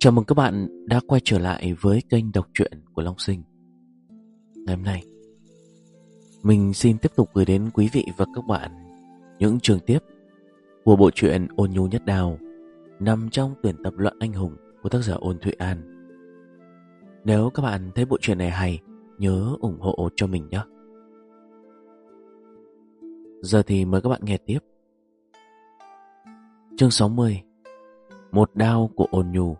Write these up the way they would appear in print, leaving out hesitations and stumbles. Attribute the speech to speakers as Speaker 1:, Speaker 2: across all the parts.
Speaker 1: Chào mừng các bạn đã quay trở lại với kênh đọc truyện của Long Sinh. Ngày hôm nay, mình xin tiếp tục gửi đến quý vị và các bạn những chương tiếp của bộ truyện Ôn Nhu Nhất Đào nằm trong tuyển tập Loạn Anh Hùng của tác giả Ôn Thụy An. Nếu các bạn thấy bộ truyện này hay, nhớ ủng hộ cho mình nhé. Giờ thì mời các bạn nghe tiếp. Chương 60: Một đao của Ôn Nhu.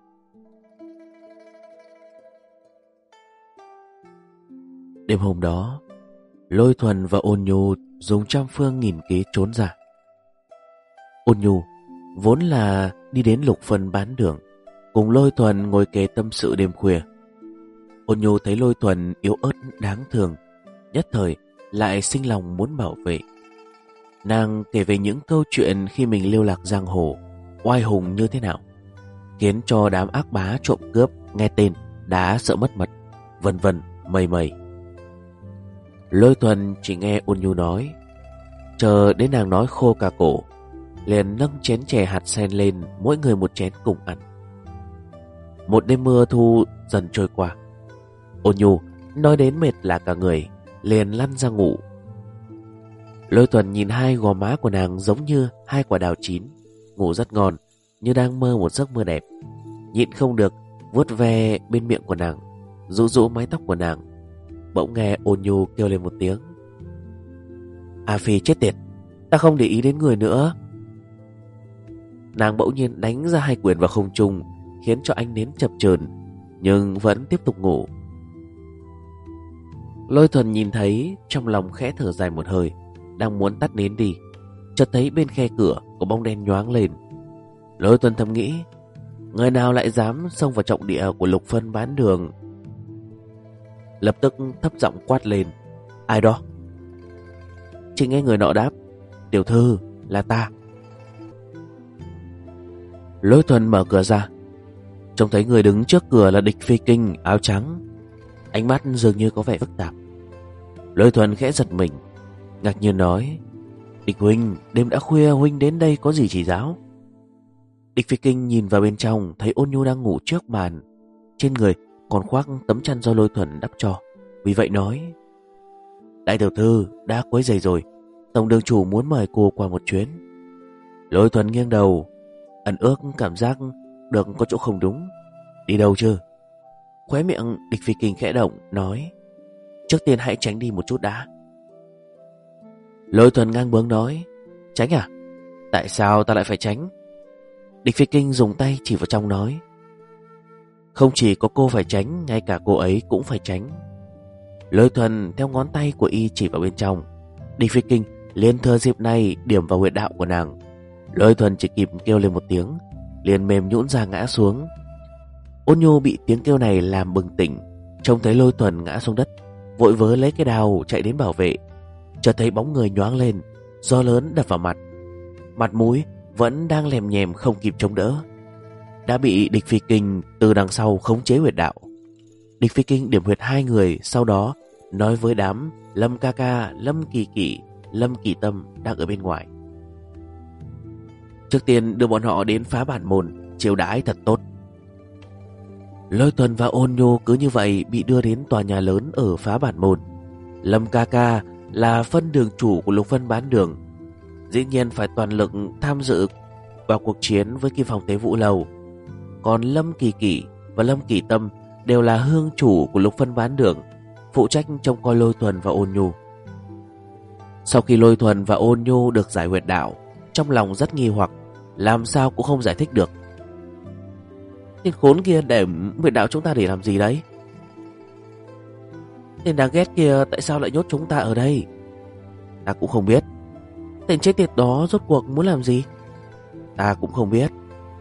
Speaker 1: Đêm hôm đó, Lôi Thuần và Ôn Nhu dùng trăm phương nghìn kế trốn ra. Ôn Nhu vốn là đi đến Lục Phân bán đường, cùng Lôi Thuần ngồi kề tâm sự đêm khuya. Ôn Nhu thấy Lôi Thuần yếu ớt đáng thương, nhất thời lại sinh lòng muốn bảo vệ. Nàng kể về những câu chuyện khi mình lưu lạc giang hồ, oai hùng như thế nào, khiến cho đám ác bá trộm cướp nghe tên đã sợ mất mật, vân vân mây mây. Lôi Thuần chỉ nghe Ôn Nhu nói, chờ đến nàng nói khô cả cổ, liền nâng chén chè hạt sen lên, mỗi người một chén cùng ăn. Một đêm mưa thu dần trôi qua, Ôn Nhu nói đến mệt là cả người, liền lăn ra ngủ. Lôi Thuần nhìn hai gò má của nàng giống như hai quả đào chín, ngủ rất ngon, như đang mơ một giấc mơ đẹp. Nhịn không được vuốt ve bên miệng của nàng, rũ rũ mái tóc của nàng. Bỗng nghe Ôn Nhu kêu lên một tiếng, A Phi chết tiệt, ta không để ý đến người nữa. Nàng bỗng nhiên đánh ra hai quyền vào không trung, khiến cho ánh nến chập chờn, nhưng vẫn tiếp tục ngủ. Lôi Thuần nhìn thấy, trong lòng khẽ thở dài một hơi, đang muốn tắt nến đi, chợt thấy bên khe cửa có bóng đen nhoáng lên. Lôi Thuần thầm nghĩ, người nào lại dám xông vào trọng địa của Lục Phân bán đường. Lập tức thấp giọng quát lên, ai đó? Chỉ nghe người nọ đáp, tiểu thư, là ta. Lôi Thuần mở cửa ra, trông thấy người đứng trước cửa là Địch Phi Kinh áo trắng, ánh mắt dường như có vẻ phức tạp. Lôi Thuần khẽ giật mình, ngạc nhiên nói, Địch huynh, đêm đã khuya huynh đến đây có gì chỉ giáo? Địch Phi Kinh nhìn vào bên trong, thấy Ôn Nhu đang ngủ trước bàn, trên người còn khoác tấm chăn do Lôi Thuần đắp cho, vì vậy nói, đại tiểu thư đã quấy rầy rồi, tổng đường chủ muốn mời cô qua một chuyến. Lôi Thuần nghiêng đầu, ẩn ước cảm giác được có chỗ không đúng. Đi đâu chứ? Khóe miệng Địch Phi Kinh khẽ động, nói, trước tiên hãy tránh đi một chút đã. Lôi Thuần ngang bướng nói, tránh à? Tại sao ta lại phải tránh? Địch Phi Kinh dùng tay chỉ vào trong nói, không chỉ có cô phải tránh, ngay cả cô ấy cũng phải tránh. Lôi Thuần theo ngón tay của y chỉ vào bên trong. Địch Phi Kinh liền thừa dịp này điểm vào huyệt đạo của nàng. Lôi Thuần chỉ kịp kêu lên một tiếng, liền mềm nhũn ra ngã xuống. Ôn Nhu bị tiếng kêu này làm bừng tỉnh, trông thấy Lôi Thuần ngã xuống đất, vội vớ lấy cái đao chạy đến bảo vệ. Chợt thấy bóng người nhoáng lên, gió lớn đập vào mặt, mặt mũi vẫn đang lèm nhèm không kịp chống đỡ, đã bị Địch Phi Kinh từ đằng sau khống chế huyệt đạo. Địch Phi Kinh điểm huyệt hai người, sau đó nói với đám Lâm ca ca, Lâm Kỳ Kỳ, Lâm Kỳ Tâm đang ở bên ngoài, trước tiên đưa bọn họ đến Phá Bản Môn chiêu đãi thật tốt. Lôi Thuần và Ôn Nhu cứ như vậy bị đưa đến tòa nhà lớn ở Phá Bản Môn. Lâm ca ca là phân đường chủ của Lục Phân bán đường, dĩ nhiên phải toàn lực tham dự vào cuộc chiến với Kim Phòng Tế Vũ Lầu. Còn Lâm Kỳ Kỳ và Lâm Kỳ Tâm đều là hương chủ của Lục Phân bán đường, phụ trách trông coi Lôi Thuần và Ôn Nhu. Sau khi Lôi Thuần và Ôn Nhu được giải huyệt đạo, trong lòng rất nghi hoặc, làm sao cũng không giải thích được. Tên khốn kia để huyệt đạo chúng ta để làm gì đấy? Tên đáng ghét kia tại sao lại nhốt chúng ta ở đây? Ta cũng không biết. Tên chết tiệt đó rốt cuộc muốn làm gì? Ta cũng không biết.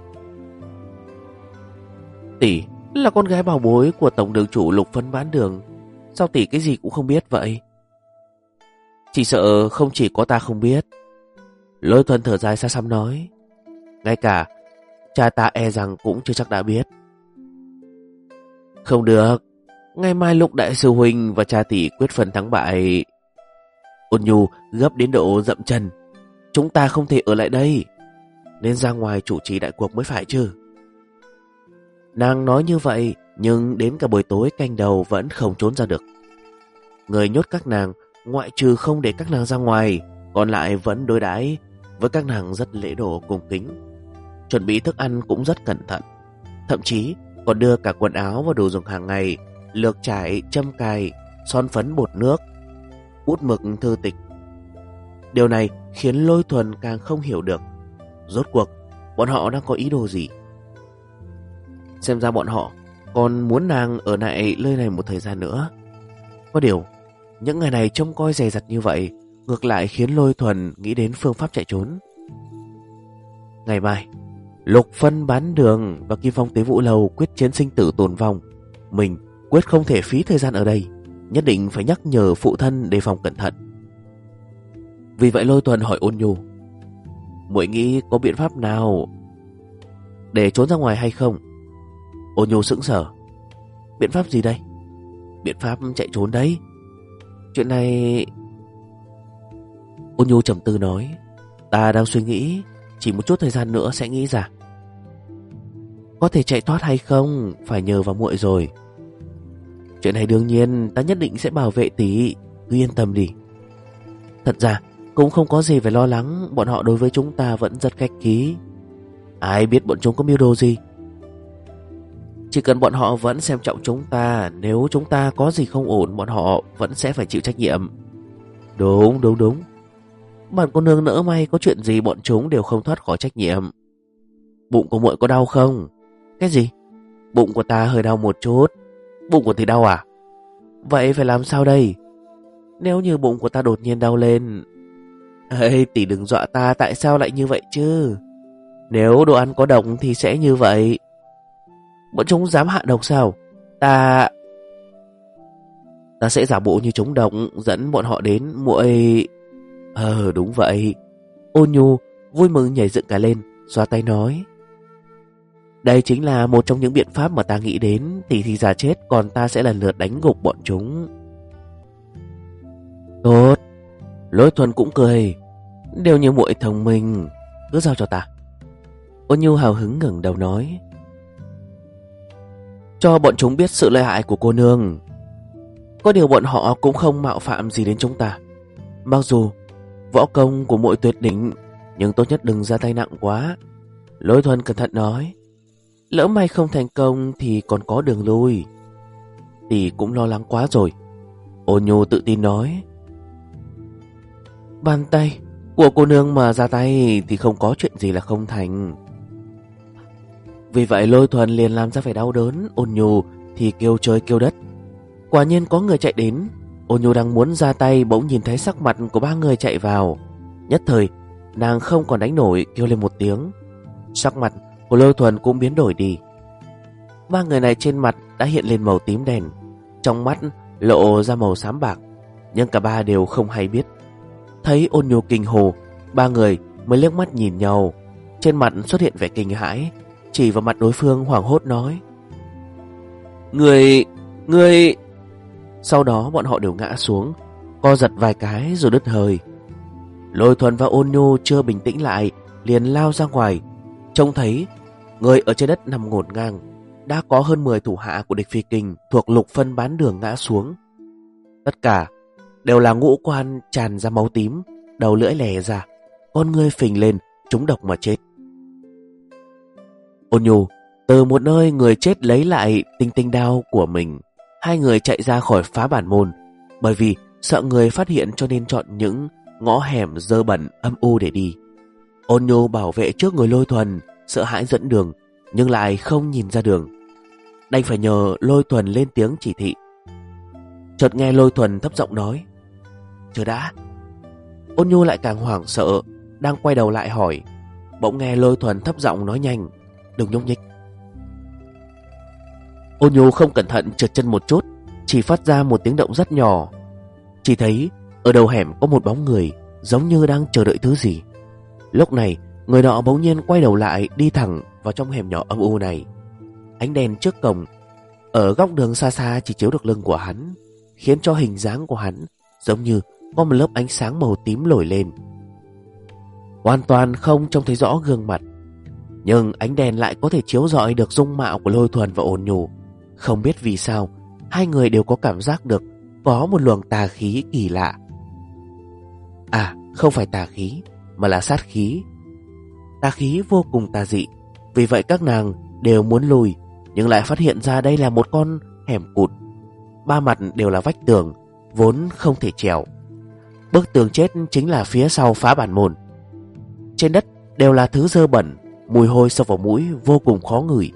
Speaker 1: Tỷ là con gái bảo bối của tổng đường chủ Lục Phân bán đường, sao tỷ cái gì cũng không biết vậy? Chỉ sợ không chỉ có ta không biết. Lôi Thuần thở dài xa xăm nói, ngay cả cha ta e rằng cũng chưa chắc đã biết. Không được, ngày mai lúc đại sư huynh và cha tỷ quyết phân thắng bại. Ôn Nhu gấp đến độ dậm chân, chúng ta không thể ở lại đây, nên ra ngoài chủ trì đại cuộc mới phải chứ. Nàng nói như vậy, nhưng đến cả buổi tối canh đầu vẫn không trốn ra được. Người nhốt các nàng, ngoại trừ không để các nàng ra ngoài, còn lại vẫn đối đãi với các nàng rất lễ độ cung kính. Chuẩn bị thức ăn cũng rất cẩn thận, thậm chí còn đưa cả quần áo và đồ dùng hàng ngày, lược trải, châm cài, son phấn, bột nước, bút mực, thư tịch. Điều này khiến Lôi Thuần càng không hiểu được rốt cuộc bọn họ đang có ý đồ gì. Xem ra bọn họ còn muốn nàng ở lại nơi này một thời gian nữa. Có điều những ngày này trông coi dè dặt như vậy ngược lại khiến Lôi Thuần nghĩ đến phương pháp chạy trốn. Ngày mai Lục Phân Bán Đường và Kim Phong Tế Vũ Lầu quyết chiến sinh tử tồn vong. Mình quyết không thể phí thời gian ở đây, nhất định phải nhắc nhở phụ thân đề phòng cẩn thận. Vì vậy Lôi Thuần hỏi Ôn Nhu, muội nghĩ có biện pháp nào để trốn ra ngoài hay không? Ôn Nhu sững sờ. Biện pháp gì đây? Biện pháp chạy trốn đấy. Chuyện này... Ôn Nhu trầm tư nói, ta đang suy nghĩ, chỉ một chút thời gian nữa sẽ nghĩ ra. Có thể chạy thoát hay không phải nhờ vào muội rồi. Chuyện này đương nhiên ta nhất định sẽ bảo vệ tỷ, cứ yên tâm đi. Thật ra cũng không có gì phải lo lắng, bọn họ đối với chúng ta vẫn rất khách khí. Ai biết bọn chúng có mưu đồ gì. Chỉ cần bọn họ vẫn xem trọng chúng ta, nếu chúng ta có gì không ổn, bọn họ vẫn sẽ phải chịu trách nhiệm. Đúng. Bản cô nương nỡ may có chuyện gì bọn chúng đều không thoát khỏi trách nhiệm. Bụng của muội có đau không? Cái gì? Bụng của ta hơi đau một chút. Bụng của tỷ đau à? Vậy phải làm sao đây? Nếu như bụng của ta đột nhiên đau lên... Ê, tỷ đừng dọa ta, tại sao lại như vậy chứ? Nếu đồ ăn có độc thì sẽ như vậy. Bọn chúng dám hạ độc sao? Ta sẽ giả bộ như chúng độc, dẫn bọn họ đến muội. Đúng vậy. Ôn Nhu vui mừng nhảy dựng cả lên, xoa tay nói, đây chính là một trong những biện pháp mà ta nghĩ đến. Tỷ thì già chết, còn ta sẽ lần lượt đánh gục bọn chúng. Tốt. Lôi Thuần cũng cười, đều như muội thông minh, cứ giao cho ta. Ôn Nhu hào hứng ngẩng đầu nói, cho bọn chúng biết sự lợi hại của cô nương. Có điều bọn họ cũng không mạo phạm gì đến chúng ta. Mặc dù võ công của muội tuyệt đỉnh, nhưng tốt nhất đừng ra tay nặng quá. Lôi Thuần cẩn thận nói, lỡ may không thành công thì còn có đường lui. Tỷ cũng lo lắng quá rồi. Ôn Nhu tự tin nói, bàn tay của cô nương mà ra tay thì không có chuyện gì là không thành. Vì vậy Lôi Thuần liền làm ra vẻ đau đớn. Ôn Nhu thì kêu trời kêu đất. Quả nhiên có người chạy đến. Ôn Nhu đang muốn ra tay, bỗng nhìn thấy sắc mặt của ba người chạy vào. Nhất thời nàng không còn đánh nổi, kêu lên một tiếng. Sắc mặt của Lôi Thuần cũng biến đổi đi. Ba người này trên mặt đã hiện lên màu tím đen, trong mắt lộ ra màu xám bạc, nhưng cả ba đều không hay biết. Thấy Ôn Nhu kinh hồ, ba người mới liếc mắt nhìn nhau. Trên mặt xuất hiện vẻ kinh hãi, chỉ vào mặt đối phương hoảng hốt nói, Người... Sau đó bọn họ đều ngã xuống, co giật vài cái rồi đứt hơi. Lôi Thuần và Ôn Nhu chưa bình tĩnh lại, liền lao ra ngoài. Trông thấy người ở trên đất nằm ngổn ngang, đã có hơn 10 thủ hạ của địch phi kình thuộc Lục Phân Bán Đường ngã xuống. Tất cả đều là ngũ quan tràn ra máu tím, đầu lưỡi lè ra, con ngươi phình lên, trúng độc mà chết. Ôn Nhu từ một nơi người chết lấy lại tinh tinh đao của mình. Hai người chạy ra khỏi phá bản môn, bởi vì sợ người phát hiện cho nên chọn những ngõ hẻm dơ bẩn âm u để đi. Ôn Nhu bảo vệ trước người Lôi Thuần, sợ hãi dẫn đường nhưng lại không nhìn ra đường, đành phải nhờ Lôi Thuần lên tiếng chỉ thị. Chợt nghe Lôi Thuần thấp giọng nói, chờ đã. Ôn Nhu lại càng hoảng sợ, đang quay đầu lại hỏi, bỗng nghe Lôi Thuần thấp giọng nói nhanh, đừng nhúc nhích. Ôn Nhu không cẩn thận trượt chân một chút, chỉ phát ra một tiếng động rất nhỏ. Chỉ thấy ở đầu hẻm có một bóng người, giống như đang chờ đợi thứ gì. Lúc này người nọ bỗng nhiên quay đầu lại, đi thẳng vào trong hẻm nhỏ âm u này. Ánh đèn trước cổng ở góc đường xa xa chỉ chiếu được lưng của hắn, khiến cho hình dáng của hắn giống như có một lớp ánh sáng màu tím nổi lên, hoàn toàn không trông thấy rõ gương mặt. Nhưng ánh đèn lại có thể chiếu rọi được dung mạo của Lôi Thuần và Ôn Nhu. Không biết vì sao, hai người đều có cảm giác được có một luồng tà khí kỳ lạ. À, không phải tà khí, mà là sát khí. Tà khí vô cùng tà dị. Vì vậy các nàng đều muốn lùi, nhưng lại phát hiện ra đây là một con hẻm cụt. Ba mặt đều là vách tường, vốn không thể trèo. Bức tường chết chính là phía sau phá bản môn. Trên đất đều là thứ dơ bẩn, mùi hôi xông vào mũi vô cùng khó ngửi.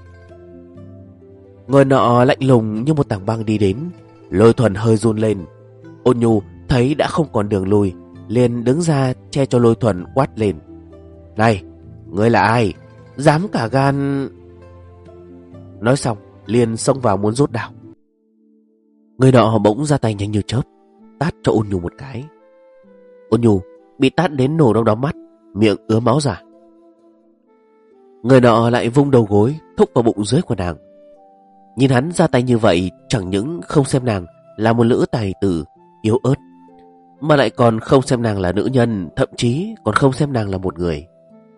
Speaker 1: Người nọ lạnh lùng như một tảng băng đi đến. Lôi Thuần hơi run lên. Ôn Nhu thấy đã không còn đường lui, liền đứng ra che cho Lôi Thuần, quát lên: "Này, ngươi là ai? Dám cả gan..." Nói xong liền xông vào muốn rút đao. Người nọ bỗng ra tay nhanh như chớp, tát cho Ôn Nhu một cái. Ôn Nhu bị tát đến nổ đom đóm mắt, miệng ứa máu ra. Người nọ lại vung đầu gối thúc vào bụng dưới của nàng. Nhìn hắn ra tay như vậy, chẳng những không xem nàng là một nữ tài tử yếu ớt, mà lại còn không xem nàng là nữ nhân, thậm chí còn không xem nàng là một người.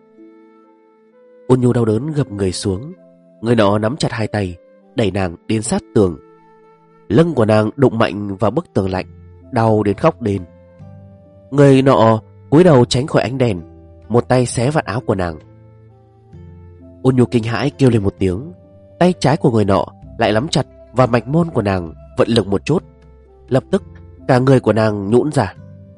Speaker 1: Ôn Nhu đau đớn gập người xuống. Người nọ nắm chặt hai tay, đẩy nàng đến sát tường. Lưng của nàng đụng mạnh vào bức tường lạnh, đau đến khóc đền. Người nọ cúi đầu tránh khỏi ánh đèn, một tay xé vạt áo của nàng. Ôn Nhu kinh hãi kêu lên một tiếng. Tay trái của người nọ lại nắm chặt vào mạch môn của nàng, vận lực một chút, lập tức cả người của nàng nhũn ra.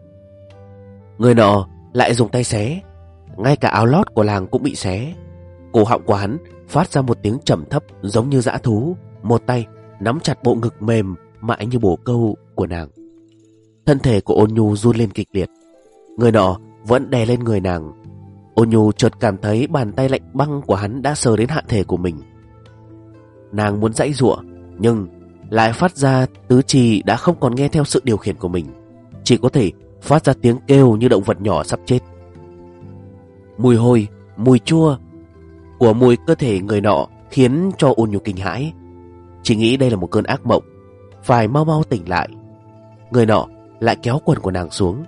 Speaker 1: Người nọ lại dùng tay xé, ngay cả áo lót của nàng cũng bị xé. Cổ họng của hắn phát ra một tiếng trầm thấp giống như dã thú, một tay nắm chặt bộ ngực mềm mại như bồ câu của nàng. Thân thể của Ôn Nhu run lên kịch liệt. Người nọ vẫn đè lên người nàng. Ôn Nhu chợt cảm thấy bàn tay lạnh băng của hắn đã sờ đến hạ thể của mình. Nàng muốn giãy giụa, nhưng lại phát ra tứ chi đã không còn nghe theo sự điều khiển của mình, chỉ có thể phát ra tiếng kêu như động vật nhỏ sắp chết. Mùi hôi, mùi chua của mùi cơ thể người nọ khiến cho Ôn Nhu kinh hãi, chỉ nghĩ đây là một cơn ác mộng, phải mau mau tỉnh lại. Người nọ lại kéo quần của nàng xuống.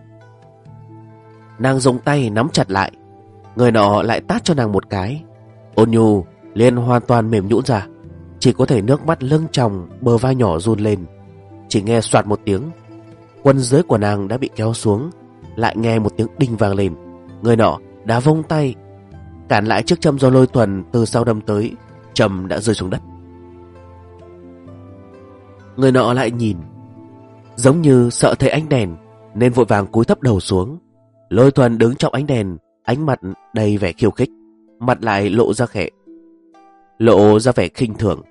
Speaker 1: Nàng dùng tay nắm chặt lại. Người nọ lại tát cho nàng một cái. Ôn Nhu liền hoàn toàn mềm nhũn ra, chỉ có thể nước mắt lưng tròng, bờ vai nhỏ run lên. Chỉ nghe soạt một tiếng, quần dưới của nàng đã bị kéo xuống. Lại nghe một tiếng đinh vang lên. Người nọ đã vung tay cản lại chiếc châm do Lôi Thuần từ sau đâm tới. Châm đã rơi xuống đất. Người nọ lại nhìn, giống như sợ thấy ánh đèn nên vội vàng cúi thấp đầu xuống. Lôi Thuần đứng trong ánh đèn, ánh mặt đầy vẻ khiêu khích, mặt lại lộ ra vẻ khinh thường.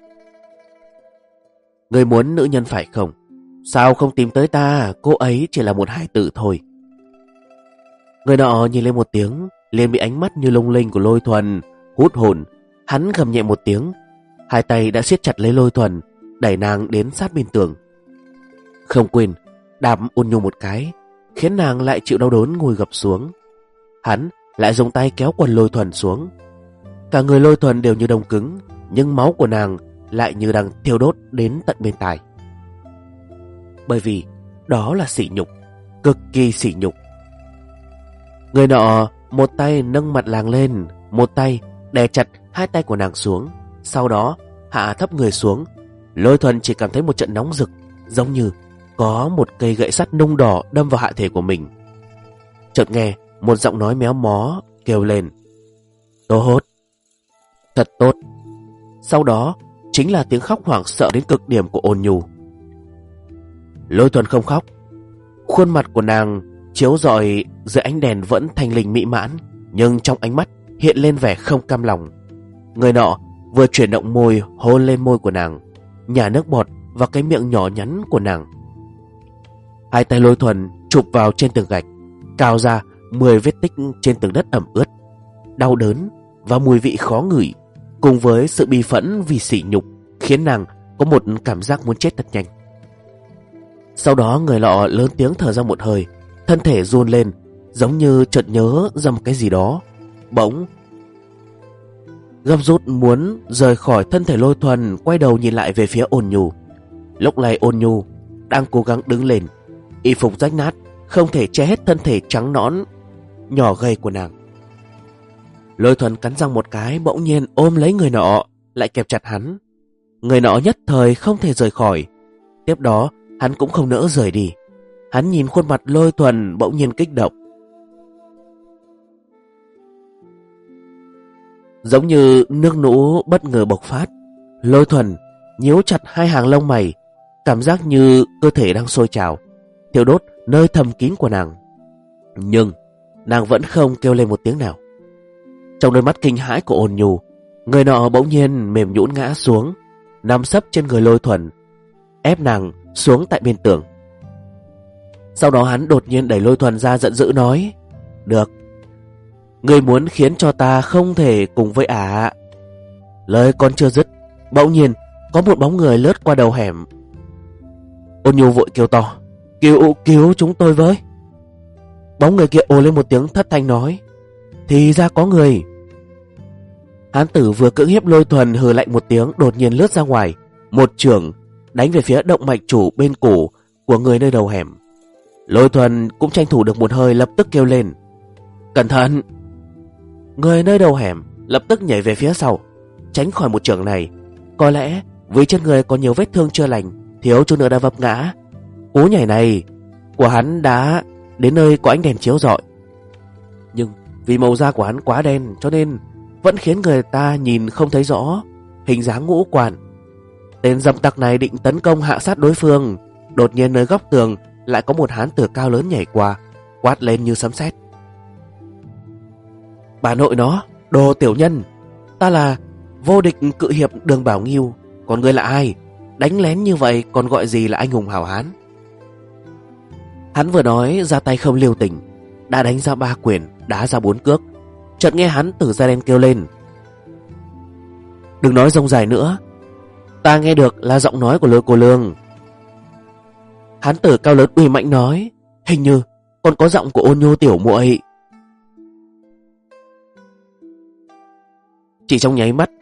Speaker 1: Người muốn nữ nhân phải không? Sao không tìm tới ta? Cô ấy chỉ là một hài tử thôi. Người nọ nhìn lên một tiếng, liền bị ánh mắt như lung linh của Lôi Thuần hút hồn. Hắn gầm nhẹ một tiếng, hai tay đã siết chặt lấy Lôi Thuần, đẩy nàng đến sát bên tường. Không quên đạp Ôn Nhu một cái, khiến nàng lại chịu đau đớn ngồi gập xuống. Hắn lại dùng tay kéo quần Lôi Thuần xuống. Cả người Lôi Thuần đều như đông cứng, nhưng máu của nàng lại như đang thiêu đốt đến tận bên tai. Bởi vì đó là sỉ nhục, cực kỳ sỉ nhục. Người nọ một tay nâng mặt nàng lên, một tay đè chặt hai tay của nàng xuống, sau đó hạ thấp người xuống. Lôi Thuần chỉ cảm thấy một trận nóng rực, giống như có một cây gậy sắt nung đỏ đâm vào hạ thể của mình. Chợt nghe một giọng nói méo mó kêu lên: "Tốt, thật tốt." Sau đó chính là tiếng khóc hoảng sợ đến cực điểm của Ôn Nhu. Lôi Thuần không khóc. Khuôn mặt của nàng chiếu rọi dưới ánh đèn vẫn thanh linh mỹ mãn, nhưng trong ánh mắt hiện lên vẻ không cam lòng. Người nọ vừa chuyển động môi hôn lên môi của nàng, nhả nước bọt vào cái miệng nhỏ nhắn của nàng. Hai tay Lôi Thuần chụp vào trên tường gạch, cào ra 10 vết tích trên tường đất ẩm ướt. Đau đớn và mùi vị khó ngửi cùng với sự bi phẫn vì sỉ nhục khiến nàng có một cảm giác muốn chết thật nhanh. Sau đó người nọ lớn tiếng thở ra một hơi, thân thể run lên, giống như chợt nhớ ra một cái gì đó, bỗng gấp rút muốn rời khỏi thân thể Lôi Thuần, quay đầu nhìn lại về phía Ôn Nhu. Lúc này Ôn Nhu đang cố gắng đứng lên, y phục rách nát không thể che hết thân thể trắng nõn nhỏ gầy của nàng. Lôi Thuần cắn răng một cái, bỗng nhiên ôm lấy người nọ, lại kẹp chặt hắn. Người nọ nhất thời không thể rời khỏi. Tiếp đó hắn cũng không nỡ rời đi. Hắn nhìn khuôn mặt Lôi Thuần bỗng nhiên kích động. Giống như nước lũ bất ngờ bộc phát, Lôi Thuần nhíu chặt hai hàng lông mày, cảm giác như cơ thể đang sôi trào, thiêu đốt nơi thầm kín của nàng. Nhưng nàng vẫn không kêu lên một tiếng nào. Trong đôi mắt kinh hãi của Ôn Nhu, người nọ bỗng nhiên mềm nhũn ngã xuống, nằm sấp trên người Lôi Thuần, ép nàng xuống tại bên tường. Sau đó hắn đột nhiên đẩy Lôi Thuần ra, giận dữ nói: "Được, ngươi muốn khiến cho ta không thể cùng với ả." Lời còn chưa dứt, bỗng nhiên có một bóng người lướt qua đầu hẻm. Ôn Nhu vội kêu to: Cứu chúng tôi với." Bóng người kia ồ lên một tiếng thất thanh nói: "Thì ra có người." Hán tử vừa cưỡng hiếp Lôi Thuần hừ lạnh một tiếng, đột nhiên lướt ra ngoài, một chưởng đánh về phía động mạch chủ bên cổ của người nơi đầu hẻm. Lôi Thuần cũng tranh thủ được một hơi, lập tức kêu lên: "Cẩn thận!" Người nơi đầu hẻm lập tức nhảy về phía sau, tránh khỏi một chưởng này. Có lẽ vì trên người có nhiều vết thương chưa lành, thiếu chút nữa đã vấp ngã. Cú nhảy này của hắn đã đến nơi có ánh đèn chiếu rọi, nhưng vì màu da của hắn quá đen cho nên vẫn khiến người ta nhìn không thấy rõ hình dáng ngũ quan. Tên dâm tặc này định tấn công hạ sát đối phương, đột nhiên nơi góc tường lại có một hán tử cao lớn nhảy qua, quát lên như sấm sét: "Bà nội nó, đồ tiểu nhân, ta là vô địch cự hiệp Đường Bảo Nghiêu, còn ngươi là ai? Đánh lén như vậy còn gọi gì là anh hùng hảo hán?" Hắn vừa nói ra tay không lưu tình, đã đánh ra 3 quyền, đá ra 4 cước. Chợt nghe hắn tử da đen kêu lên: "Đừng nói rông dài nữa, ta nghe được là giọng nói của Lôi cô lương." Hán tử cao lớn uy mãnh nói: "Hình như còn có giọng của Ôn Nhu tiểu muội." Chỉ trong nháy mắt,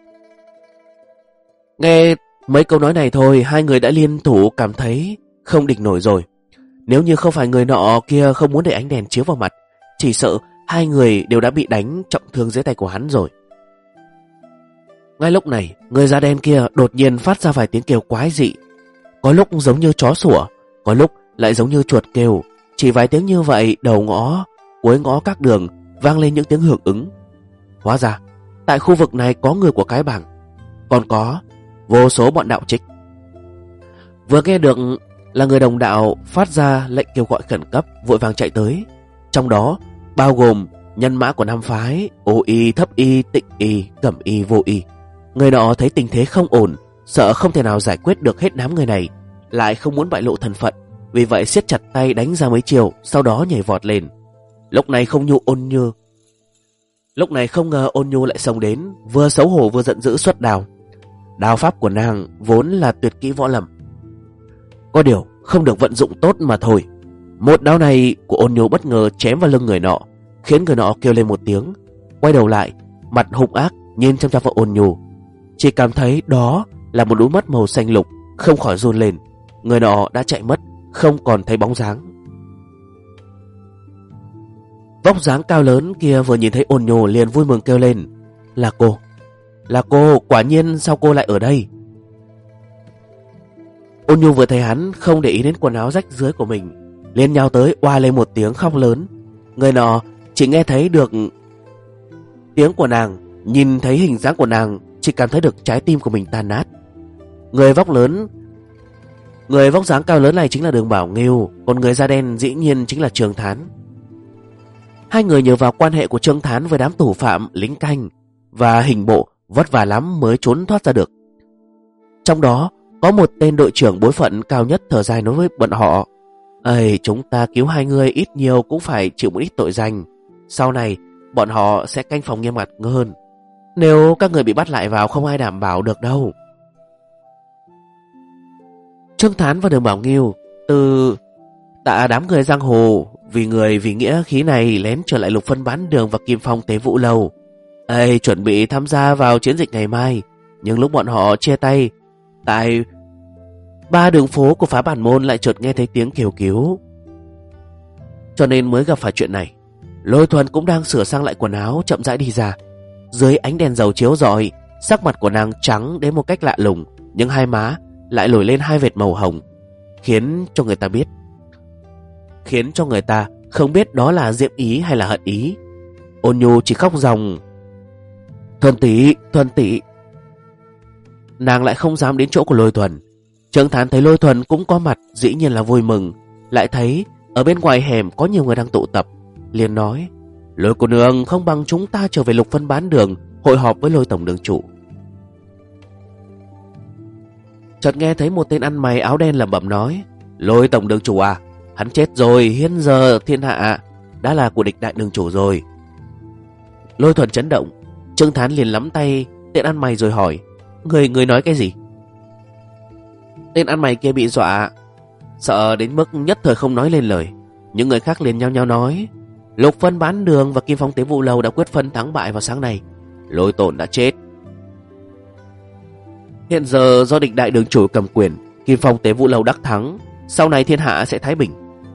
Speaker 1: nghe mấy câu nói này thôi, hai người đã liên thủ cảm thấy không địch nổi rồi. Nếu như không phải người nọ kia không muốn để ánh đèn chiếu vào mặt, chỉ sợ hai người đều đã bị đánh trọng thương dưới tay của hắn rồi. Ngay lúc này, người da đen kia đột nhiên phát ra vài tiếng kêu quái dị, có lúc giống như chó sủa, có lúc lại giống như chuột kêu. Chỉ vài tiếng như vậy, đầu ngõ, cuối ngõ các đường vang lên những tiếng hưởng ứng. Hóa ra tại khu vực này có người của cái bảng, còn có vô số bọn đạo trích. Vừa nghe được là người đồng đạo phát ra lệnh kêu gọi khẩn cấp, vội vàng chạy tới. Trong đó bao gồm nhân mã của năm phái Ô Y, Thấp Y, Tịnh Y, Cẩm Y, Vô Y. Người nọ thấy tình thế không ổn, sợ không thể nào giải quyết được hết đám người này, lại không muốn bại lộ thân phận, vì vậy siết chặt tay đánh ra mấy chiều, sau đó nhảy vọt lên. Lúc này không ngờ Ôn Nhu lại xông đến, vừa xấu hổ vừa giận dữ xuất đao. Đao pháp của nàng vốn là tuyệt kỹ võ lâm, có điều không được vận dụng tốt mà thôi. Một đao này của Ôn Nhu bất ngờ chém vào lưng người nọ, khiến người nọ kêu lên một tiếng, quay đầu lại, mặt hung ác nhìn chăm chăm vào Ôn Nhu. Chỉ cảm thấy đó là một đôi mắt màu xanh lục, không khỏi run lên. Người nọ đã chạy mất, không còn thấy bóng dáng. Vóc dáng cao lớn kia vừa nhìn thấy Ôn Nhu liền vui mừng kêu lên: Là cô, quả nhiên sao cô lại ở đây?" Ôn Nhu vừa thấy hắn không để ý đến quần áo rách rưới của mình, liền nhào tới oa lên một tiếng khóc lớn. Người nọ chỉ nghe thấy được tiếng của nàng, nhìn thấy hình dáng của nàng, chỉ cảm thấy được trái tim của mình tan nát. Người vóc dáng cao lớn này chính là Đường Bảo Nghiêu, còn người da đen dĩ nhiên chính là Trương Thán. Hai người nhờ vào quan hệ của Trương Thán với đám thủ phạm, lính canh và hình bộ vất vả lắm mới trốn thoát ra được. Trong đó có một tên đội trưởng bối phận cao nhất thở dài nói với bọn họ: "Chúng ta cứu hai người ít nhiều cũng phải chịu một ít tội danh. Sau này bọn họ sẽ canh phòng nghiêm ngặt hơn. Nếu các người bị bắt lại vào không ai đảm bảo được đâu." Trương Thán và Đường Bảo Nghiêu từ tạ đám người giang hồ vì người vì nghĩa khí này lén trở lại Lục Phân Bán Đường và Kim Phong Tế Vũ Lầu, chuẩn bị tham gia vào chiến dịch ngày mai. Nhưng lúc bọn họ chia tay, tại 3 đường phố của phá bản môn lại chợt nghe thấy tiếng kêu cứu, cho nên mới gặp phải chuyện này. Lôi Thuần cũng đang sửa sang lại quần áo chậm rãi đi ra, Dưới ánh đèn dầu chiếu rọi, sắc mặt của nàng trắng đến một cách lạ lùng, nhưng hai má lại nổi lên hai vệt màu hồng, khiến cho người ta không biết đó là diễm ý hay là hận ý. Ôn Nhu chỉ khóc ròng: Thuần tỷ. Nàng lại không dám đến chỗ của Lôi Thuần. Trương Thán thấy Lôi Thuần cũng có mặt, dĩ nhiên là vui mừng. Lại thấy ở bên ngoài hẻm có nhiều người đang tụ tập, liền nói: Lôi cô nương, không bằng chúng ta trở về Lục Phân Bán Đường hội họp với Lôi tổng đường chủ. Chợt nghe thấy một tên ăn mày áo đen lẩm bẩm nói: Lôi tổng đường chủ à, hắn chết rồi, hiện giờ thiên hạ đã là của địch đại đường chủ rồi. Lôi Thuần chấn động. Trương Thán liền nắm tay tên ăn mày rồi hỏi: Người nói cái gì? Tên ăn mày kia bị dọa, sợ đến mức nhất thời không nói lên lời. Những người khác liền nhao nhao nói: Lục Phân Bán Đường và Kim Phong Tế Vụ Lầu đã quyết phân thắng bại vào sáng nay. Lôi Tổn đã chết. Hiện giờ do địch đại đường chủ cầm quyền, Kim Phong Tế Vụ Lầu đắc thắng, sau này thiên hạ sẽ thái bình.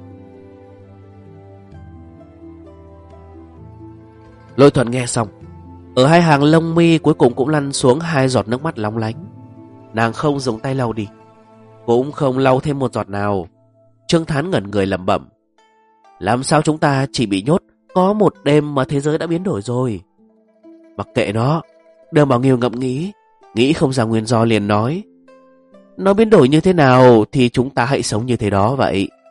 Speaker 1: Lôi Thuần nghe xong, ở hai hàng lông mi cuối cùng cũng lăn xuống hai giọt nước mắt lóng lánh. Nàng không dùng tay lau đi, cũng không lau thêm một giọt nào. Trương Thán ngẩn người lẩm bẩm: Làm sao chúng ta chỉ bị nhốt có một đêm mà thế giới đã biến đổi rồi? Mặc kệ nó. Đường Bảo Nghiêu ngẫm nghĩ không ra nguyên do liền nói: Nó biến đổi như thế nào thì chúng ta hãy sống như thế đó vậy.